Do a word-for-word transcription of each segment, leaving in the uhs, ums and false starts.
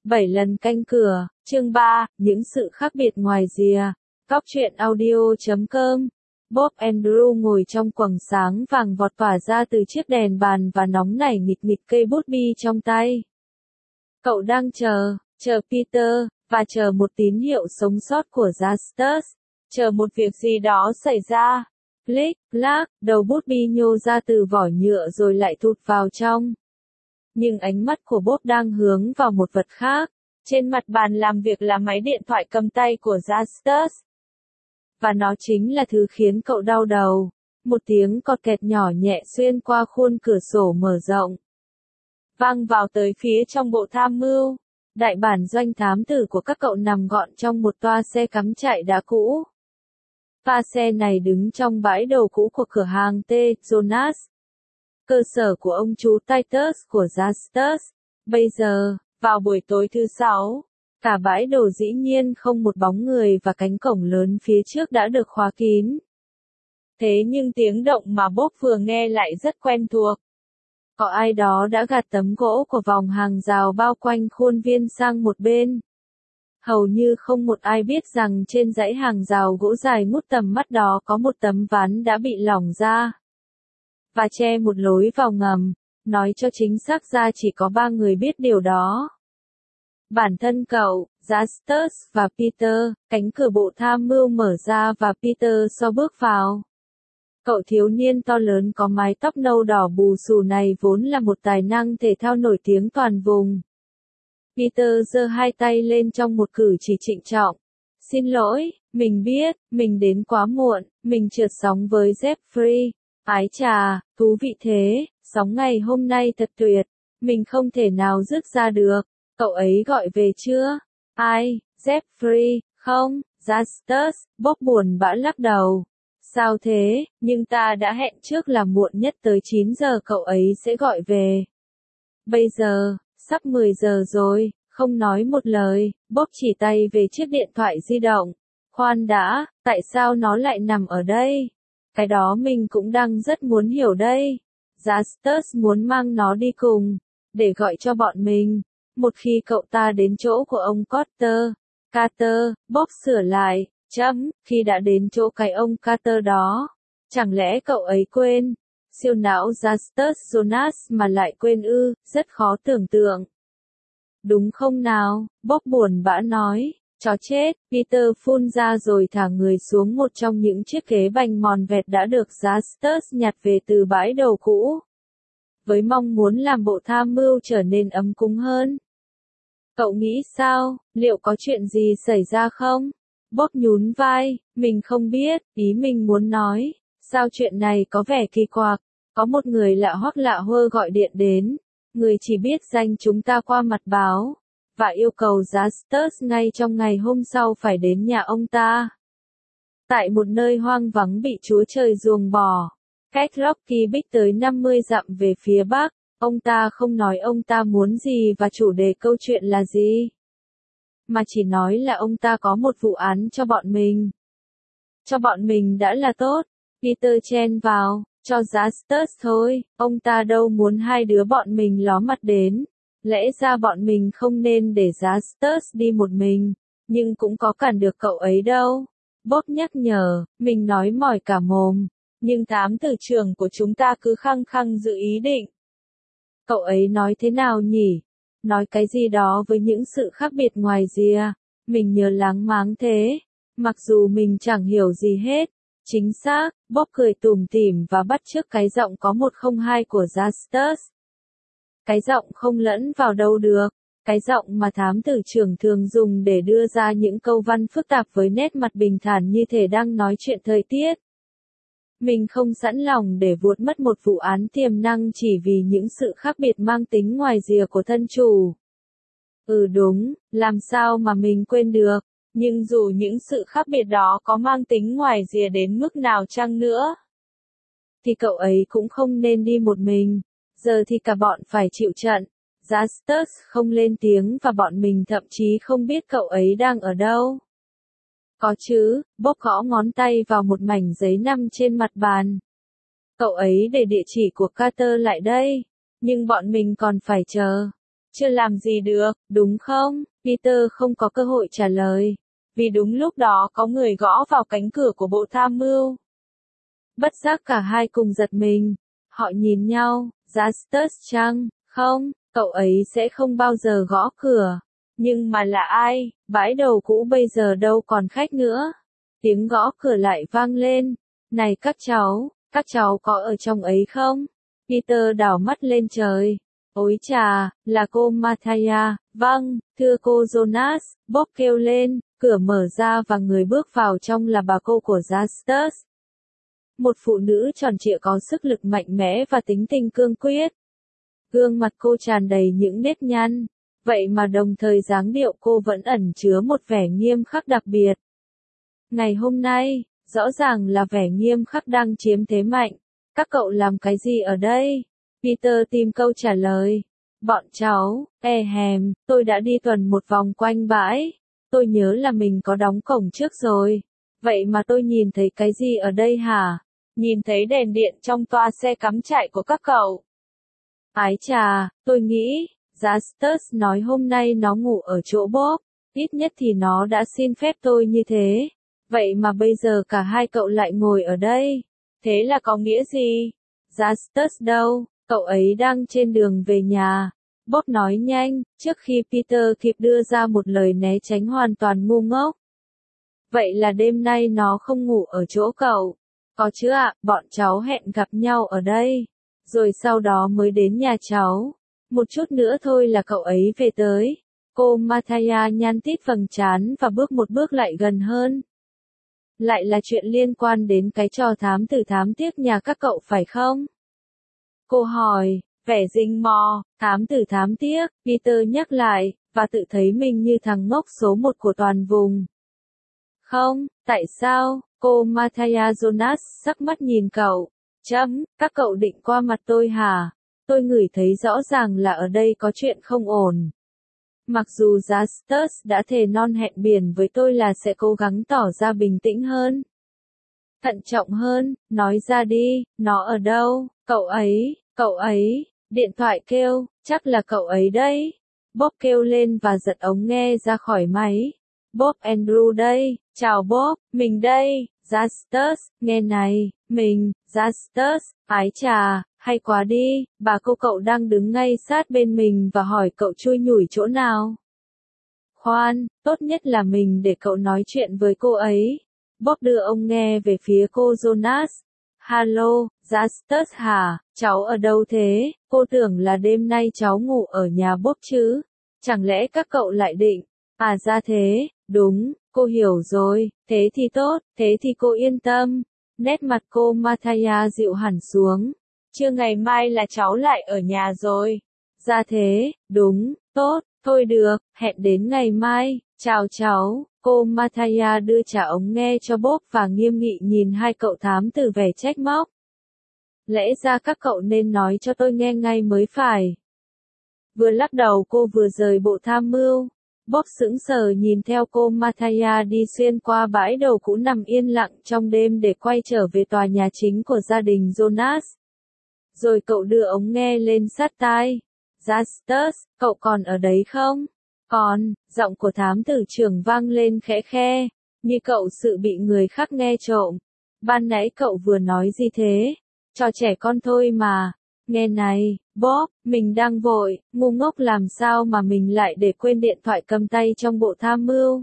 bảy lần canh cửa, chương ba, những sự khác biệt ngoài rìa. Góc truyện audio chấm com. Bob Andrew ngồi trong quầng sáng vàng vọt tỏa ra từ chiếc đèn bàn và nóng nảy nghịch nghịch cây bút bi trong tay. Cậu đang chờ, chờ Peter, và chờ một tín hiệu sống sót của Justus. Chờ một việc gì đó xảy ra. Click, clack, đầu bút bi nhô ra từ vỏ nhựa rồi lại thụt vào trong. Nhưng ánh mắt của Bob đang hướng vào một vật khác. Trên mặt bàn làm việc là máy điện thoại cầm tay của Justus. Và nó chính là thứ khiến cậu đau đầu. Một tiếng cọt kẹt nhỏ nhẹ xuyên qua khuôn cửa sổ mở rộng. Vang vào tới phía trong bộ tham mưu. Đại bản doanh thám tử của các cậu nằm gọn trong một toa xe cắm chạy đã cũ. Toa xe này đứng trong bãi đồ cũ của cửa hàng T. Jonas. Cơ sở của ông chú Titus của Justus. Bây giờ, vào buổi tối thứ sáu, cả bãi đồ dĩ nhiên không một bóng người và cánh cổng lớn phía trước đã được khóa kín. Thế nhưng tiếng động mà Bob vừa nghe lại rất quen thuộc. Có ai đó đã gạt tấm gỗ của vòng hàng rào bao quanh khuôn viên sang một bên. Hầu như không một ai biết rằng trên dãy hàng rào gỗ dài ngút tầm mắt đó có một tấm ván đã bị lỏng ra. Và che một lối vào ngầm, nói cho chính xác ra chỉ có ba người biết điều đó. Bản thân cậu, Justus và Peter, cánh cửa bộ tham mưu mở ra và Peter so bước vào. Cậu thiếu niên to lớn có mái tóc nâu đỏ bù xù này vốn là một tài năng thể thao nổi tiếng toàn vùng. Peter giơ hai tay lên trong một cử chỉ trịnh trọng. Xin lỗi, mình biết, mình đến quá muộn, mình trượt sóng với Jeffrey. Ái chà, thú vị thế, sóng ngày hôm nay thật tuyệt, mình không thể nào dứt ra được. Cậu ấy gọi về chưa? Ai, Jeffrey, không, Justus, Bob buồn bã lắc đầu. Sao thế, nhưng ta đã hẹn trước là muộn nhất tới chín giờ cậu ấy sẽ gọi về. Bây giờ, sắp mười giờ rồi, không nói một lời, Bob chỉ tay về chiếc điện thoại di động. Khoan đã, tại sao nó lại nằm ở đây? Cái đó mình cũng đang rất muốn hiểu đây. Justus muốn mang nó đi cùng, để gọi cho bọn mình. Một khi cậu ta đến chỗ của ông Carter, Carter, Bob sửa lại, chấm, khi đã đến chỗ cái ông Carter đó. Chẳng lẽ cậu ấy quên? Siêu não Justus Jonas mà lại quên ư, rất khó tưởng tượng. Đúng không nào, Bob buồn bã nói. Chó chết, Peter phun ra rồi thả người xuống một trong những chiếc ghế bành mòn vẹt đã được Justus nhặt về từ bãi đồ cũ. Với mong muốn làm bộ tham mưu trở nên ấm cúng hơn. Cậu nghĩ sao, liệu có chuyện gì xảy ra không? Bob nhún vai, mình không biết, ý mình muốn nói. Sao chuyện này có vẻ kỳ quặc, có một người lạ hoắc lạ hơ gọi điện đến. Người chỉ biết danh chúng ta qua mặt báo. Và yêu cầu Justus ngay trong ngày hôm sau phải đến nhà ông ta. Tại một nơi hoang vắng bị Chúa Trời ruồng bỏ, cách Rocky Beach tới năm mươi dặm về phía bắc, ông ta không nói ông ta muốn gì và chủ đề câu chuyện là gì. Mà chỉ nói là ông ta có một vụ án cho bọn mình. Cho bọn mình đã là tốt, Peter chen vào, cho Justus thôi, ông ta đâu muốn hai đứa bọn mình ló mặt đến. Lẽ ra bọn mình không nên để Justus đi một mình, nhưng cũng có cản được cậu ấy đâu. Bob nhắc nhở, mình nói mỏi cả mồm, nhưng thám tử trưởng của chúng ta cứ khăng khăng giữ ý định. Cậu ấy nói thế nào nhỉ? Nói cái gì đó với những sự khác biệt ngoài rìa, mình nhớ láng máng thế, mặc dù mình chẳng hiểu gì hết. Chính xác, Bob cười tủm tỉm và bắt chước cái giọng có một không hai của Justus. Cái giọng không lẫn vào đâu được, cái giọng mà thám tử trưởng thường dùng để đưa ra những câu văn phức tạp với nét mặt bình thản như thể đang nói chuyện thời tiết. Mình không sẵn lòng để vuốt mất một vụ án tiềm năng chỉ vì những sự khác biệt mang tính ngoài rìa của thân chủ. Ừ đúng, làm sao mà mình quên được, nhưng dù những sự khác biệt đó có mang tính ngoài rìa đến mức nào chăng nữa, thì cậu ấy cũng không nên đi một mình. Giờ thì cả bọn phải chịu trận. Justus không lên tiếng và bọn mình thậm chí không biết cậu ấy đang ở đâu. Có chứ, Bob gõ ngón tay vào một mảnh giấy nằm trên mặt bàn. Cậu ấy để địa chỉ của Carter lại đây, nhưng bọn mình còn phải chờ. chưa làm gì được, đúng không? Peter không có cơ hội trả lời, vì đúng lúc đó có người gõ vào cánh cửa của bộ tham mưu. Bất giác cả hai cùng giật mình. Họ nhìn nhau, Justus chăng? Không, cậu ấy sẽ không bao giờ gõ cửa. Nhưng mà là ai? Bãi đầu cũ bây giờ đâu còn khách nữa. Tiếng gõ cửa lại vang lên. Này các cháu, các cháu có ở trong ấy không? Peter đảo mắt lên trời. Ôi chà, là cô Mathia. Vâng, thưa cô Jonas, Bob kêu lên. Cửa mở ra và người bước vào trong là bà cô của Justus. Một phụ nữ tròn trịa có sức lực mạnh mẽ và tính tình cương quyết. Gương mặt cô tràn đầy những nếp nhăn, vậy mà đồng thời dáng điệu cô vẫn ẩn chứa một vẻ nghiêm khắc đặc biệt. Ngày hôm nay, rõ ràng là vẻ nghiêm khắc đang chiếm thế mạnh. Các cậu làm cái gì ở đây? Peter tìm câu trả lời. Bọn cháu, e hèm, tôi đã đi tuần một vòng quanh bãi. Tôi nhớ là mình có đóng cổng trước rồi. Vậy mà tôi nhìn thấy cái gì ở đây hả? Nhìn thấy đèn điện trong toa xe cắm trại của các cậu. Ái chà, tôi nghĩ, Justus nói hôm nay nó ngủ ở chỗ Bob, ít nhất thì nó đã xin phép tôi như thế. Vậy mà bây giờ cả hai cậu lại ngồi ở đây. Thế là có nghĩa gì? Justus đâu, cậu ấy đang trên đường về nhà. Bob nói nhanh, trước khi Peter kịp đưa ra một lời né tránh hoàn toàn ngu ngốc. Vậy là đêm nay nó không ngủ ở chỗ cậu. Có chứ ạ, bọn cháu hẹn gặp nhau ở đây. Rồi sau đó mới đến nhà cháu. Một chút nữa thôi là cậu ấy về tới. Cô Mathia nhăn tít vầng trán và bước một bước lại gần hơn. Lại là chuyện liên quan đến cái trò thám tử thám tiếc nhà các cậu phải không? Cô hỏi, vẻ rình mò, thám tử thám tiếc, Peter nhắc lại, và tự thấy mình như thằng ngốc số một của toàn vùng. Không, tại sao? Cô Mathia Jonas sắc mắt nhìn cậu. Chấm, các cậu định qua mặt tôi hả? Tôi ngửi thấy rõ ràng là ở đây có chuyện không ổn. Mặc dù Justus đã thề non hẹn biển với tôi là sẽ cố gắng tỏ ra bình tĩnh hơn. Thận trọng hơn, nói ra đi, nó ở đâu? Cậu ấy, cậu ấy, điện thoại kêu, chắc là cậu ấy đấy. Bob kêu lên và giật ống nghe ra khỏi máy. Bob Andrew đây, chào Bob, mình đây, Justus, nghe này, mình, Justus, ái chà, hay quá đi, bà cô cậu đang đứng ngay sát bên mình và hỏi cậu chui nhủi chỗ nào. Khoan, tốt nhất là mình để cậu nói chuyện với cô ấy. Bob đưa ông nghe về phía cô Jonas. Hallo, Justus hả, cháu ở đâu thế? Cô tưởng là đêm nay cháu ngủ ở nhà Bob chứ? Chẳng lẽ các cậu lại định? À ra thế, đúng, cô hiểu rồi, thế thì tốt, thế thì cô yên tâm. Nét mặt cô Mathia dịu hẳn xuống. Chưa ngày mai là cháu lại ở nhà rồi. Ra thế, đúng, tốt, thôi được, hẹn đến ngày mai, chào cháu. Cô Mathia đưa trả ống nghe cho Bob và nghiêm nghị nhìn hai cậu thám tử vẻ trách móc. Lẽ ra các cậu nên nói cho tôi nghe ngay mới phải. Vừa lắc đầu cô vừa rời bộ tham mưu. Bob sững sờ nhìn theo cô Mathia đi xuyên qua bãi đầu cũ nằm yên lặng trong đêm để quay trở về tòa nhà chính của gia đình Jonas. Rồi cậu đưa ống nghe lên sát tai. Justus, cậu còn ở đấy không? Còn, giọng của thám tử trưởng vang lên khẽ khe, như cậu sự bị người khác nghe trộm. Ban nãy cậu vừa nói gì thế? Cho trẻ con thôi mà. Nghe này, Bob, mình đang vội, ngu ngốc làm sao mà mình lại để quên điện thoại cầm tay trong bộ tham mưu.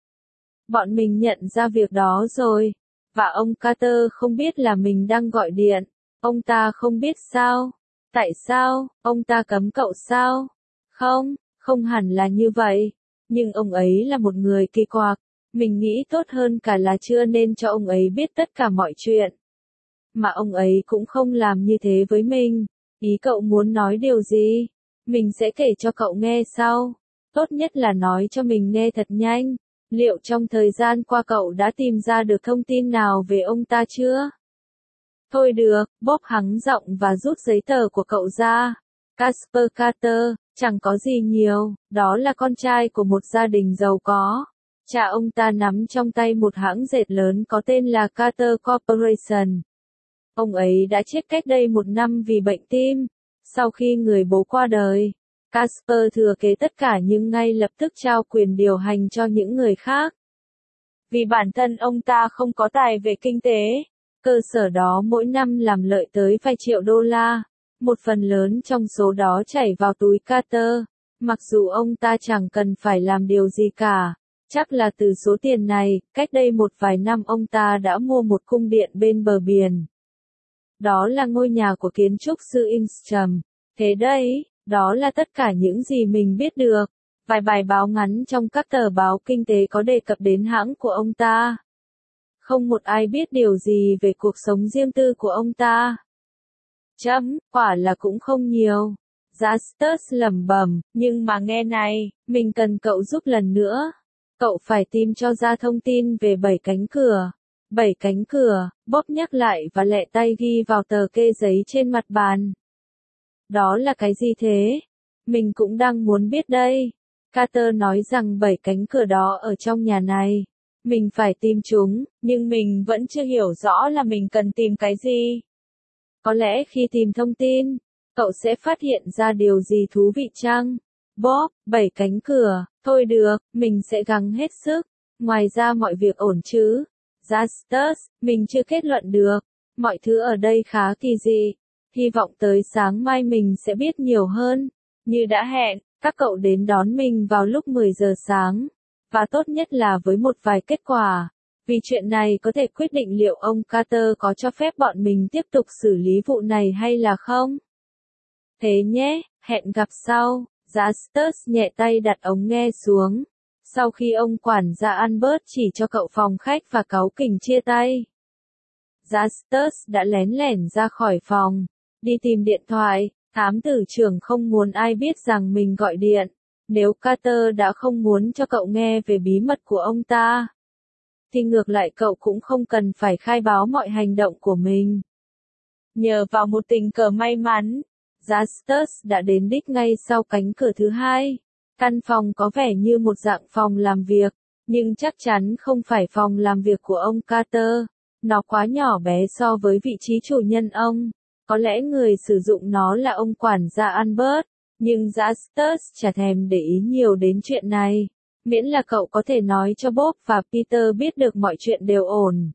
Bọn mình nhận ra việc đó rồi, và ông Carter không biết là mình đang gọi điện. Ông ta không biết sao? Tại sao? Ông ta cấm cậu sao? Không, không hẳn là như vậy. Nhưng ông ấy là một người kỳ quặc. Mình nghĩ tốt hơn cả là chưa nên cho ông ấy biết tất cả mọi chuyện. Mà ông ấy cũng không làm như thế với mình. Ý cậu muốn nói điều gì? Mình sẽ kể cho cậu nghe sau. Tốt nhất là nói cho mình nghe thật nhanh. Liệu trong thời gian qua cậu đã tìm ra được thông tin nào về ông ta chưa? Thôi được, Bob hắng giọng và rút giấy tờ của cậu ra. Casper Carter, chẳng có gì nhiều, đó là con trai của một gia đình giàu có. Cha ông ta nắm trong tay một hãng dệt lớn có tên là Carter Corporation. Ông ấy đã chết cách đây một năm vì bệnh tim. Sau khi người bố qua đời, Casper thừa kế tất cả nhưng ngay lập tức trao quyền điều hành cho những người khác. Vì bản thân ông ta không có tài về kinh tế, cơ sở đó mỗi năm làm lợi tới vài triệu đô la. Một phần lớn trong số đó chảy vào túi Carter, mặc dù ông ta chẳng cần phải làm điều gì cả. Chắc là từ số tiền này, cách đây một vài năm ông ta đã mua một cung điện bên bờ biển. Đó là ngôi nhà của kiến trúc sư Ingstrom. Thế đấy, đó là tất cả những gì mình biết được. Vài bài báo ngắn trong các tờ báo kinh tế có đề cập đến hãng của ông ta. Không một ai biết điều gì về cuộc sống riêng tư của ông ta. Chấm, quả là cũng không nhiều. Justus lẩm bẩm, nhưng mà nghe này, mình cần cậu giúp lần nữa. Cậu phải tìm cho ra thông tin về bảy cánh cửa. Bảy cánh cửa, Bob nhắc lại và lẹ tay ghi vào tờ kê giấy trên mặt bàn. Đó là cái gì thế? Mình cũng đang muốn biết đây. Carter nói rằng bảy cánh cửa đó ở trong nhà này. Mình phải tìm chúng, nhưng mình vẫn chưa hiểu rõ là mình cần tìm cái gì. Có lẽ khi tìm thông tin, cậu sẽ phát hiện ra điều gì thú vị chăng? Bob, bảy cánh cửa, thôi được, mình sẽ gắng hết sức. Ngoài ra mọi việc ổn chứ? Justus, mình chưa kết luận được. Mọi thứ ở đây khá kỳ dị. Hy vọng tới sáng mai mình sẽ biết nhiều hơn. Như đã hẹn, các cậu đến đón mình vào lúc mười giờ sáng. Và tốt nhất là với một vài kết quả. Vì chuyện này có thể quyết định liệu ông Carter có cho phép bọn mình tiếp tục xử lý vụ này hay là không. Thế nhé, hẹn gặp sau. Justus nhẹ tay đặt ống nghe xuống. Sau khi ông quản gia Albert chỉ cho cậu phòng khách và cáu kỉnh chia tay, Justus đã lén lẻn ra khỏi phòng, đi tìm điện thoại. Thám tử trưởng không muốn ai biết rằng mình gọi điện. Nếu Carter đã không muốn cho cậu nghe về bí mật của ông ta, thì ngược lại cậu cũng không cần phải khai báo mọi hành động của mình. Nhờ vào một tình cờ may mắn, Justus đã đến đích ngay sau cánh cửa thứ hai. Căn phòng có vẻ như một dạng phòng làm việc, nhưng chắc chắn không phải phòng làm việc của ông Carter. Nó quá nhỏ bé so với vị trí chủ nhân ông. Có lẽ người sử dụng nó là ông quản gia Albert, nhưng Justus chả thèm để ý nhiều đến chuyện này. Miễn là cậu có thể nói cho Bob và Peter biết được mọi chuyện đều ổn.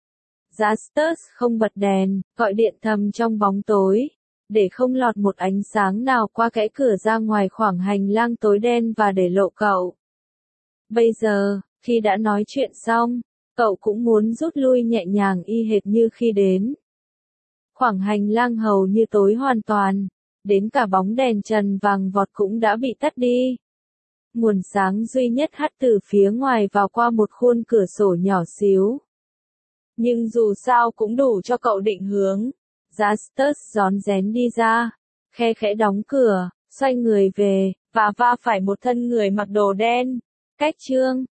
Justus không bật đèn, gọi điện thầm trong bóng tối, để không lọt một ánh sáng nào qua kẽ cửa ra ngoài khoảng hành lang tối đen và để lộ cậu. Bây giờ, khi đã nói chuyện xong, cậu cũng muốn rút lui nhẹ nhàng y hệt như khi đến. Khoảng hành lang hầu như tối hoàn toàn, đến cả bóng đèn trần vàng vọt cũng đã bị tắt đi. Nguồn sáng duy nhất hắt từ phía ngoài vào qua một khuôn cửa sổ nhỏ xíu. Nhưng dù sao cũng đủ cho cậu định hướng. Justus rón rén đi ra, khe khẽ đóng cửa, xoay người về, và va phải một thân người mặc đồ đen. Cách chương